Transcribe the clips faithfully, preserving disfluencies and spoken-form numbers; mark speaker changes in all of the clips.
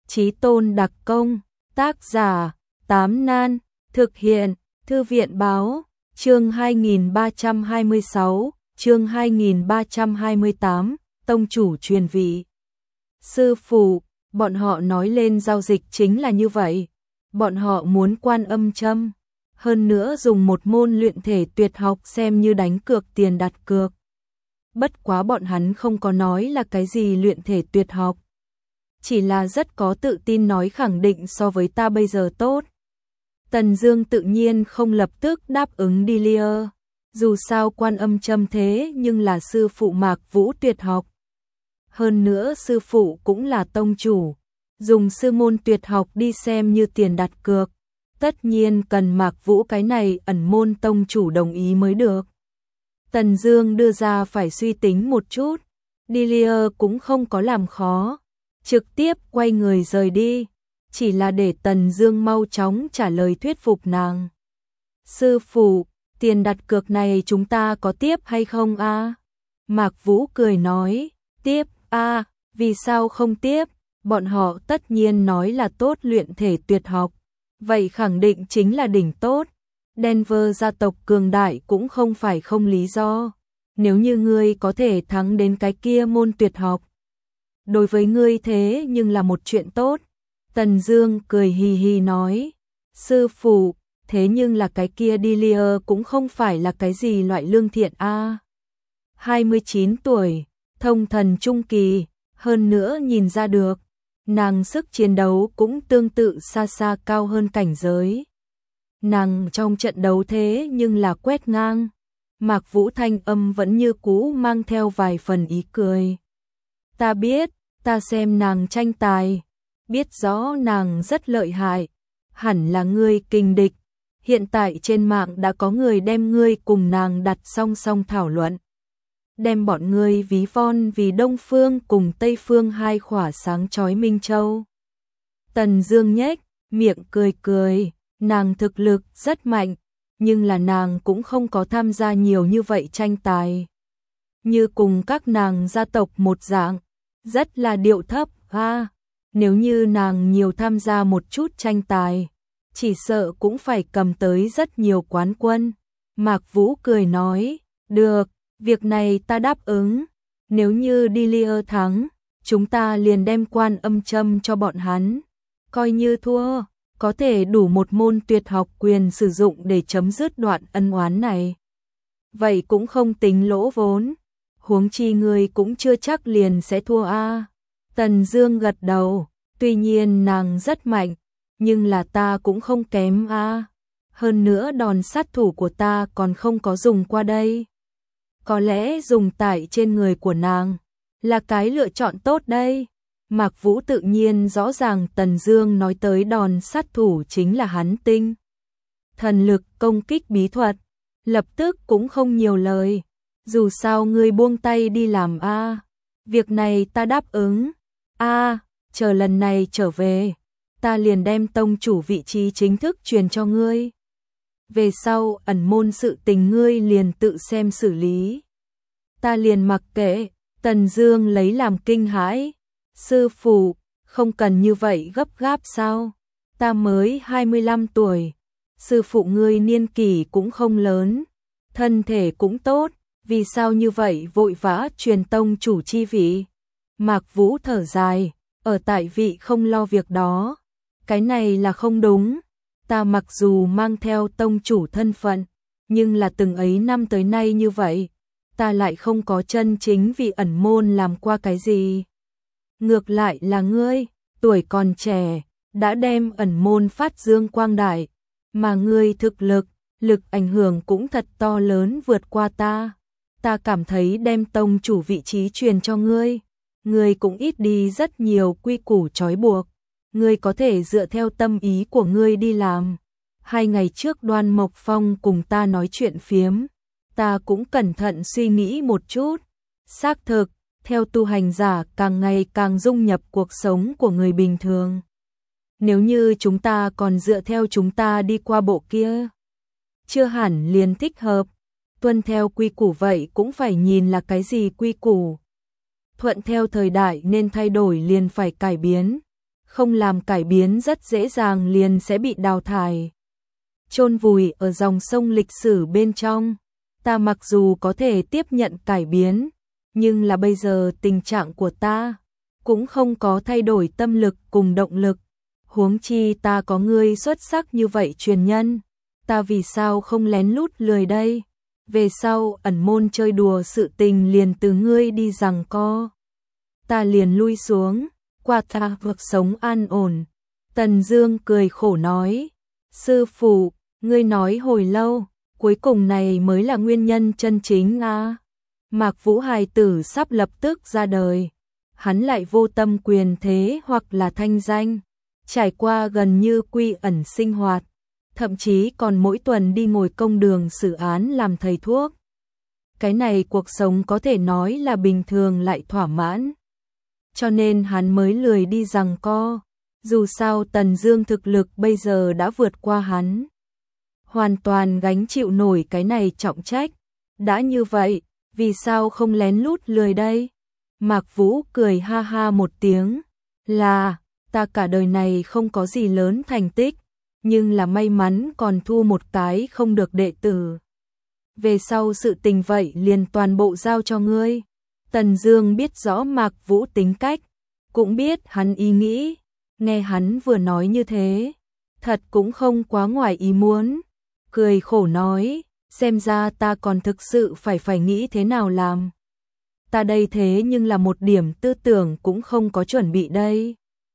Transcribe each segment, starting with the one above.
Speaker 1: Chí Tôn đặc công, tác giả, Tám Nan, thực hiện, Thư viện báo, chương hai nghìn ba trăm hai mươi sáu, chương hai nghìn ba trăm hai mươi tám, tông chủ truyền vị. Sư phụ, bọn họ nói lên giao dịch chính là như vậy. Bọn họ muốn Quan Âm Châm, hơn nữa dùng một môn luyện thể tuyệt học xem như đánh cược tiền đặt cược. Bất quá bọn hắn không có nói là cái gì luyện thể tuyệt học, chỉ là rất có tự tin nói khẳng định so với ta bây giờ tốt. Tần Dương tự nhiên không lập tức đáp ứng Delia, dù sao Quan Âm Châm thế nhưng là sư phụ Mạc Vũ tuyệt học. Hơn nữa sư phụ cũng là tông chủ, dùng sư môn tuyệt học đi xem như tiền đặt cược, tất nhiên cần Mạc Vũ cái này ẩn môn tông chủ đồng ý mới được. Tần Dương đưa ra phải suy tính một chút, Delia cũng không có làm khó, trực tiếp quay người rời đi, chỉ là để Tần Dương mau chóng trả lời thuyết phục nàng. Sư phụ, tiền đặt cược này chúng ta có tiếp hay không a? À? Mạc Vũ cười nói, tiếp a, à, vì sao không tiếp? Bọn họ tất nhiên nói là tốt luyện thể tuyệt học, vậy khẳng định chính là đỉnh tốt. Denver gia tộc cường đại cũng không phải không lý do. Nếu như ngươi có thể thắng đến cái kia môn tuyệt học, đối với ngươi thế nhưng là một chuyện tốt. Tần Dương cười hì hì nói, sư phụ, thế nhưng là cái kia Delia cũng không phải là cái gì loại lương thiện a. À. hai mươi chín tuổi, thông thần trung kỳ, hơn nữa nhìn ra được, nàng sức chiến đấu cũng tương tự xa xa cao hơn cảnh giới. Nàng trong trận đấu thế nhưng là quét ngang. Mạc Vũ thanh âm vẫn như cũ mang theo vài phần ý cười. Ta biết, ta xem nàng tranh tài, biết rõ nàng rất lợi hại, hẳn là ngươi kình địch. Hiện tại trên mạng đã có người đem ngươi cùng nàng đặt song song thảo luận, đem bọn ngươi ví von vì Đông Phương cùng Tây Phương hai khỏa sáng chói minh châu. Tần Dương nhếch miệng cười cười, nàng thực lực rất mạnh, nhưng là nàng cũng không có tham gia nhiều như vậy tranh tài. Như cùng các nàng gia tộc một dạng, rất là điệu thấp ha. Nếu như nàng nhiều tham gia một chút tranh tài, chỉ sợ cũng phải cầm tới rất nhiều quán quân. Mạc Vũ cười nói, được, việc này ta đáp ứng. Nếu như Delia thắng, chúng ta liền đem Quan Âm Châm cho bọn hắn. Coi như thua, có thể đủ một môn tuyệt học quyền sử dụng để chấm dứt đoạn ân oán này. Vậy cũng không tính lỗ vốn. Huống chi ngươi cũng chưa chắc liền sẽ thua a. À. Tần Dương gật đầu, tuy nhiên nàng rất mạnh, nhưng là ta cũng không kém a. À. Hơn nữa đòn sát thủ của ta còn không có dùng qua đây. Có lẽ dùng tại trên người của nàng là cái lựa chọn tốt đây. Mạc Vũ tự nhiên rõ ràng Tần Dương nói tới đòn sát thủ chính là hắn tinh thần lực công kích bí thuật, lập tức cũng không nhiều lời. Dù sao ngươi buông tay đi làm a, à. Việc này ta đáp ứng. A, à, chờ lần này trở về, ta liền đem tông chủ vị trí chính thức truyền cho ngươi. Về sau ẩn môn sự tình ngươi liền tự xem xử lý. Ta liền mặc kệ. Tần Dương lấy làm kinh hãi. Sư phụ, không cần như vậy gấp gáp sao? Ta mới hai mươi lăm tuổi, sư phụ ngươi niên kỷ cũng không lớn, thân thể cũng tốt, vì sao như vậy vội vã truyền tông chủ chi vị? Mạc Vũ thở dài, ở tại vị không lo việc đó, cái này là không đúng. Ta mặc dù mang theo tông chủ thân phận, nhưng là từng ấy năm tới nay như vậy, ta lại không có chân chính vì ẩn môn làm qua cái gì. Ngược lại là ngươi, tuổi còn trẻ, đã đem ẩn môn phát dương quang đại, mà ngươi thực lực, lực ảnh hưởng cũng thật to lớn vượt qua ta. Ta cảm thấy đem tông chủ vị trí truyền cho ngươi, ngươi cũng ít đi rất nhiều quy củ trói buộc, ngươi có thể dựa theo tâm ý của ngươi đi làm. Hai ngày trước Đoan Mộc Phong cùng ta nói chuyện phiếm, ta cũng cẩn thận suy nghĩ một chút, xác thực, theo tu hành giả càng ngày càng dung nhập cuộc sống của người bình thường. Nếu như chúng ta còn dựa theo chúng ta đi qua bộ kia, chưa hẳn liền thích hợp. Tuân theo quy củ vậy cũng phải nhìn là cái gì quy củ. Thuận theo thời đại nên thay đổi liền phải cải biến. không làm cải biến rất dễ dàng liền sẽ bị đào thải, chôn vùi ở dòng sông lịch sử bên trong. Ta mặc dù có thể tiếp nhận cải biến, nhưng là bây giờ tình trạng của ta cũng không có thay đổi tâm lực cùng động lực. Huống chi ta có ngươi xuất sắc như vậy truyền nhân, ta vì sao không lén lút lười đây? Về sau ẩn môn chơi đùa sự tình liền từ ngươi đi giằng co, ta liền lui xuống, qua ta vực sống an ổn. Tần Dương cười khổ nói, sư phụ, ngươi nói hồi lâu, cuối cùng này mới là nguyên nhân chân chính à. Mạc Vũ hài tử sắp lập tức ra đời, hắn lại vô tâm quyền thế hoặc là thanh danh, trải qua gần như quy ẩn sinh hoạt, thậm chí còn mỗi tuần đi ngồi công đường xử án làm thầy thuốc. Cái này cuộc sống có thể nói là bình thường lại thỏa mãn, cho nên hắn mới lười đi giằng co. Dù sao Tần Dương thực lực bây giờ đã vượt qua hắn, hoàn toàn gánh chịu nổi cái này trọng trách. Đã như vậy, vì sao không lén lút lười đây? Mạc Vũ cười ha ha một tiếng, là, ta cả đời này không có gì lớn thành tích, nhưng là may mắn còn thu một cái không được đệ tử. Về sau sự tình vậy liền toàn bộ giao cho ngươi. Tần Dương biết rõ Mạc Vũ tính cách, cũng biết hắn ý nghĩ, nghe hắn vừa nói như thế, thật cũng không quá ngoài ý muốn, cười khổ nói, xem ra ta còn thực sự phải phải nghĩ thế nào làm. Ta đây thế nhưng là một điểm tư tưởng cũng không có chuẩn bị đây.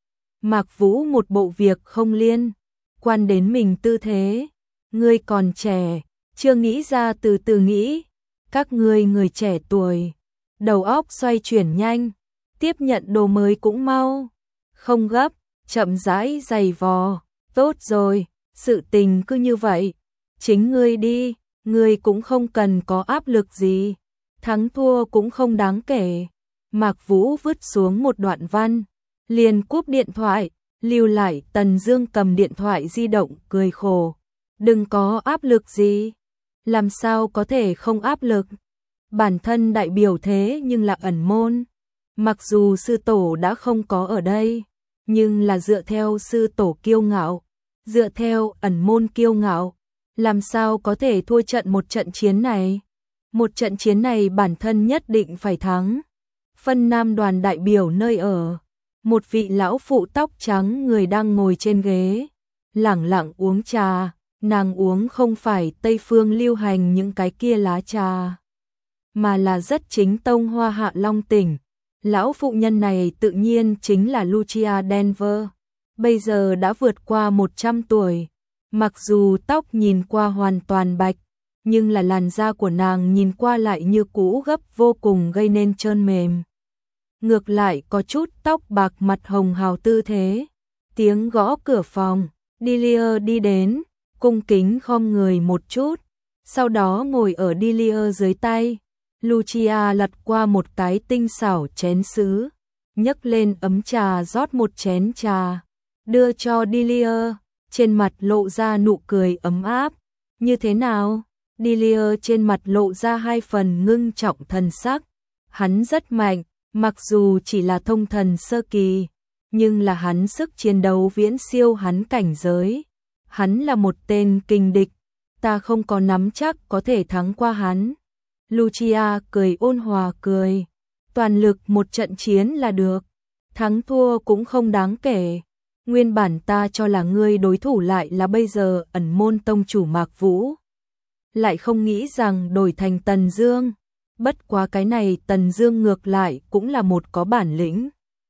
Speaker 1: Mạc Vũ một bộ việc không liên quan đến mình tư thế, ngươi còn trẻ, chưa nghĩ ra từ từ nghĩ, các ngươi người trẻ tuổi, đầu óc xoay chuyển nhanh, tiếp nhận đồ mới cũng mau, không gấp, chậm rãi dày vò, tốt rồi, sự tình cứ như vậy, chính ngươi đi, ngươi cũng không cần có áp lực gì, thắng thua cũng không đáng kể. Mạc Vũ vứt xuống một đoạn văn, liền cúp điện thoại, lưu lại Tần Dương cầm điện thoại di động cười khổ, đừng có áp lực gì, làm sao có thể không áp lực, bản thân đại biểu thế nhưng là ẩn môn, mặc dù sư tổ đã không có ở đây, nhưng là dựa theo sư tổ kiêu ngạo, dựa theo ẩn môn kiêu ngạo, làm sao có thể thua trận một trận chiến này. Một trận chiến này bản thân nhất định phải thắng. Phân Nam đoàn đại biểu nơi ở, một vị lão phụ tóc trắng người đang ngồi trên ghế, lẳng lặng uống trà, nàng uống không phải Tây phương lưu hành những cái kia lá trà, mà là rất chính tông hoa hạ long tỉnh. Lão phụ nhân này tự nhiên chính là Lucia Denver, bây giờ đã vượt qua một trăm tuổi, mặc dù tóc nhìn qua hoàn toàn bạch, nhưng là làn da của nàng nhìn qua lại như cũ gấp vô cùng gây nên trơn mềm. Ngược lại có chút tóc bạc mặt hồng hào tư thế. Tiếng gõ cửa phòng, Delia đi đến, cung kính khom người một chút, sau đó ngồi ở Delia dưới tay. Lucia lật qua một cái tinh xảo chén sứ, nhấc lên ấm trà rót một chén trà, đưa cho Delia, trên mặt lộ ra nụ cười ấm áp. Như thế nào? Delia trên mặt lộ ra hai phần ngưng trọng thần sắc. Hắn rất mạnh, mặc dù chỉ là thông thần sơ kỳ, nhưng là hắn sức chiến đấu viễn siêu hắn cảnh giới. Hắn là một tên kình địch, ta không có nắm chắc có thể thắng qua hắn. Lucia cười ôn hòa cười, toàn lực một trận chiến là được, thắng thua cũng không đáng kể. Nguyên bản ta cho là ngươi đối thủ lại là bây giờ ẩn môn tông chủ Mạc Vũ, lại không nghĩ rằng đổi thành Tần Dương. Bất quá cái này Tần Dương ngược lại cũng là một có bản lĩnh.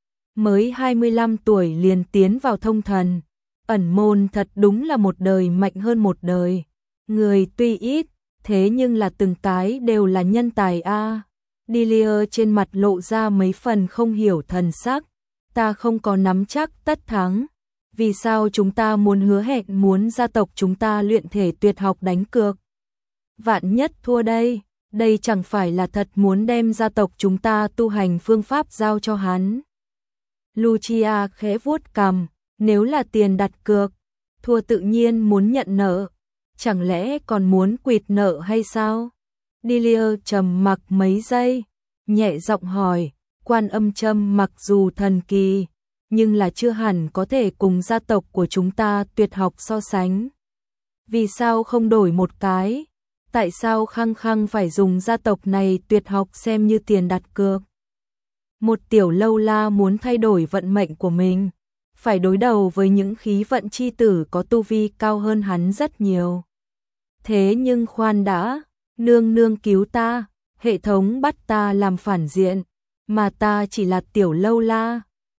Speaker 1: Mới hai mươi lăm tuổi liền tiến vào thông thần, ẩn môn thật đúng là một đời mạnh hơn một đời. Người tuy ít, thế nhưng là từng cái đều là nhân tài a. À. Delia trên mặt lộ ra mấy phần không hiểu thần sắc. Ta không có nắm chắc tất thắng. Vì sao chúng ta muốn hứa hẹn muốn gia tộc chúng ta luyện thể tuyệt học đánh cược? Vạn nhất thua đây, đây chẳng phải là thật muốn đem gia tộc chúng ta tu hành phương pháp giao cho hắn. Lucia khẽ vuốt cằm, nếu là tiền đặt cược, thua tự nhiên muốn nhận nợ, chẳng lẽ còn muốn quỵt nợ hay sao? Delia trầm mặc mấy giây, nhẹ giọng hỏi, Quan Âm châm mặc dù thần kỳ, nhưng là chưa hẳn có thể cùng gia tộc của chúng ta tuyệt học so sánh. Vì sao không đổi một cái? Tại sao khăng khăng phải dùng gia tộc này tuyệt học xem như tiền đặt cược? Một tiểu lâu la muốn thay đổi vận mệnh của mình, phải đối đầu với những khí vận chi tử có tu vi cao hơn hắn rất nhiều. Thế nhưng khoan đã, nương nương cứu ta, hệ thống bắt ta làm phản diện, mà ta chỉ là tiểu lâu la.